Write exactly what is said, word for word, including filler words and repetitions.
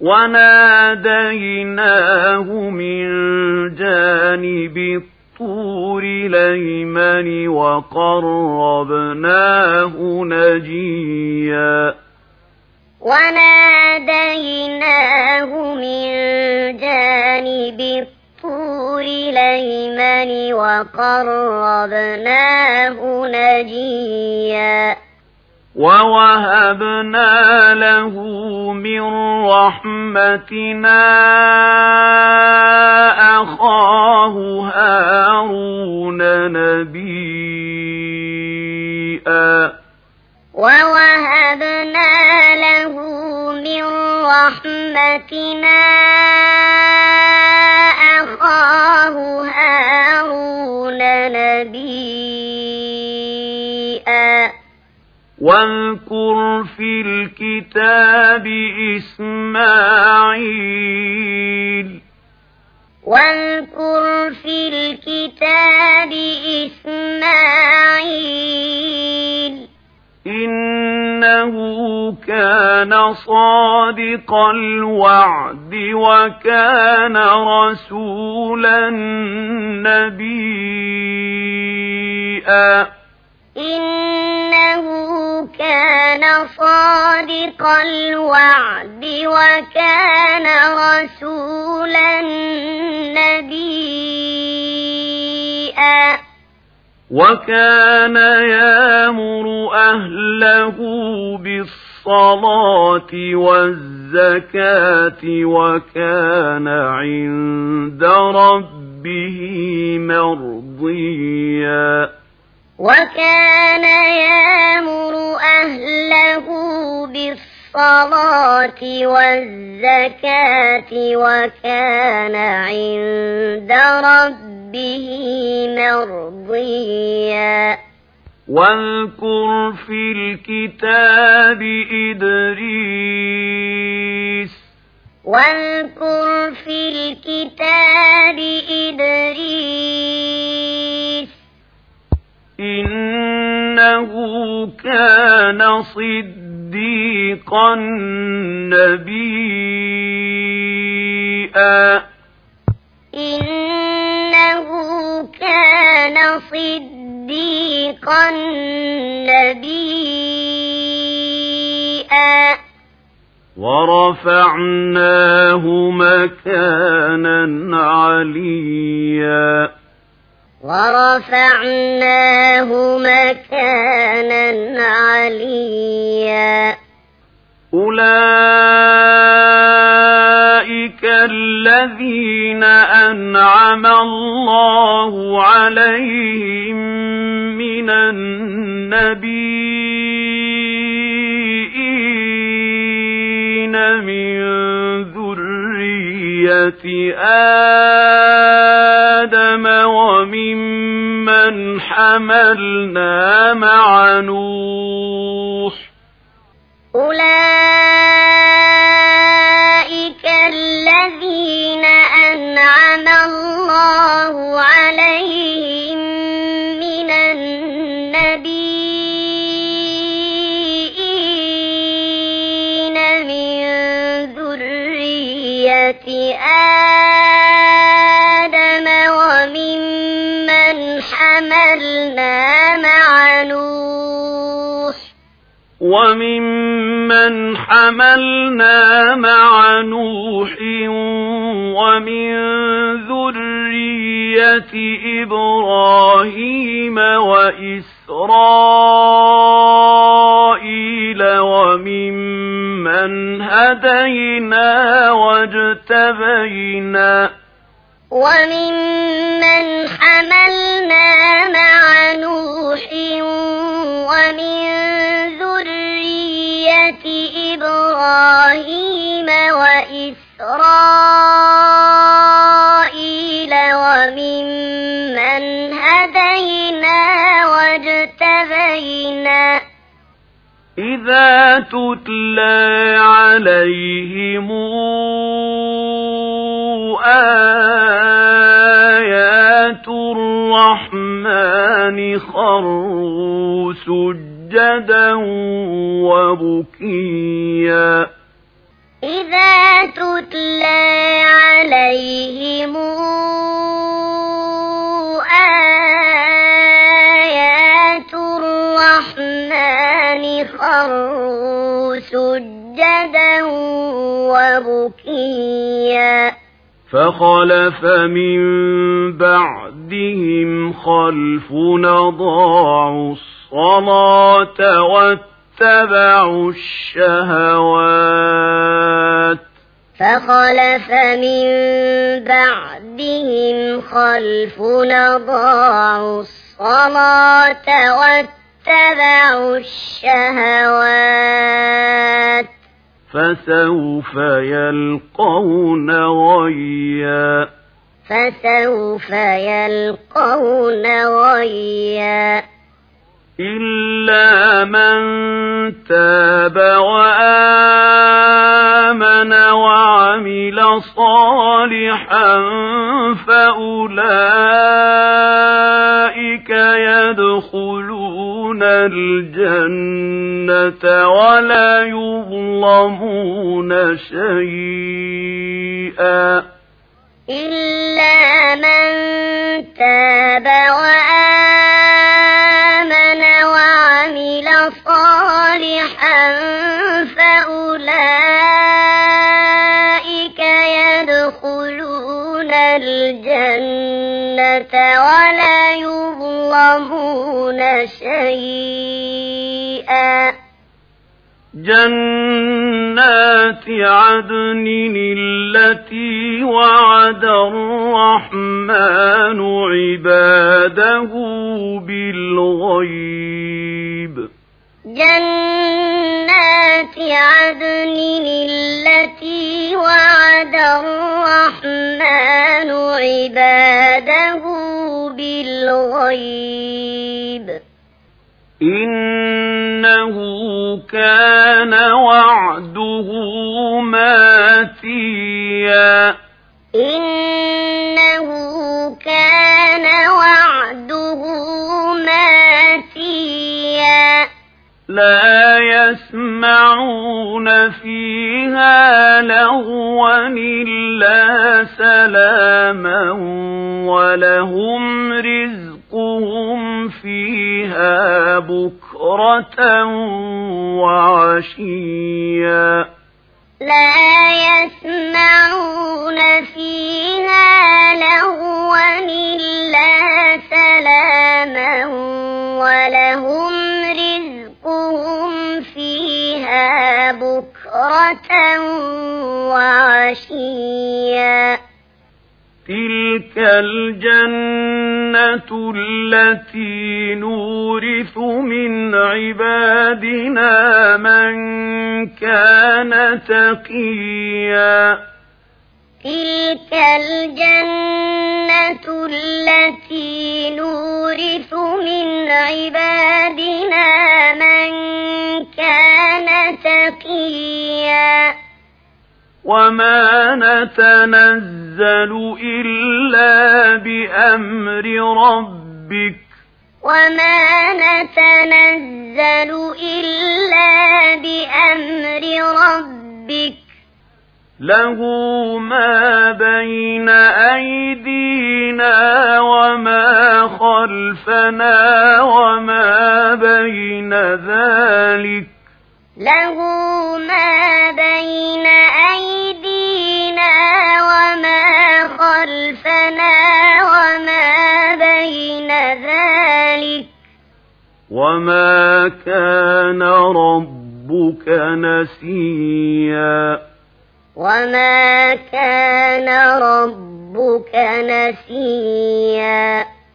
وناديناه من جانب الطور الأيمن وقربناه نجيا وناديناه من جانب الطور الأيمن وقربناه نجيا ووهبنا له من رحمتنا أخاه هارون نبيا ووهبنا له من رحمتنا أخاه هارون نبيا واذكر في الكتاب إسماعيل واذكر في الكتاب إسماعيل إنه كان صادق الوعد وكان رسولا نبيا إنه كان صادق الوعد وكان رسولا نبيا وكان يأمر أهله بالصلاة والزكاة وكان عند ربه مرضيا وكان يأمر أهله بالصلاة والزكاة وكان عند ربه مرضيا واذكر في الكتاب إدريس واذكر في الكتاب إدريس إنه كان صديقا نبيا إنه كان صديقا نبيا ورفعناه مكانا عليا ورفعناه مكانا عليا أولئك الذين أنعم الله عليهم من النبيين من ذرية آدم وممن حملنا مع نوح أولئك الذين أنعم الله عليهم من النبيين من ذرية آدم وممن حملنا مع نوح وممن حملنا مع نوح ومن ذرية إبراهيم وإسرائيل وممن هدينا واجتبينا وممن حملنا مع نوح ومن ذرية إبراهيم وإسرائيل وممن هدينا واجتبينا إذا تتلى عليهم آيات الرحمن خروا سجدا وبكيا إذا تتلى عليهم آيات الرحمن خروا سجدا وبكيا فخلف من بعدهم خلف أضاعوا الصلاة واتبعوا الشهوات فخلف من بعدهم خلف أضاعوا الصلاة واتبعوا الشهوات فسوف يلقون غيا فسوف يلقون غيا إلا من تاب وآمن وعمل صالحا فأولئك يدخلون الجنة ولا يظلمون شيئا إلا من تاب وآمن وعمل صالحا فأولئك يدخلون الجنة ولا يظلمون شيئا جنات عدن التي وعد الرحمن عباده بالغيب جنات عدن التي وعد الرحمن عباده بالغيب إنه كان وعده ماتيا إنه كان وعده ماتيا لا يسمعون فيها لغوا إلا سلاما ولهم رزقهم فيها بكرة وعشيا لا يسمعون فيها لغوا إلا سلاما ولهم رزقهم فيها بكرة وعشيا تلك الجنة التي نورث من عبادنا من كان تقيا تلك الجنة التي نورث من عبادنا من كان تقيا وما نتنزل إلا بأمر ربك وما نتنزل إلا بأمر ربك له ما بين أيدينا وما خلفنا وما بين ذلك له ما بين أيدينا وما خلفنا وما بين ذلك وما كان ربك نسيا وما كان ربك نسيا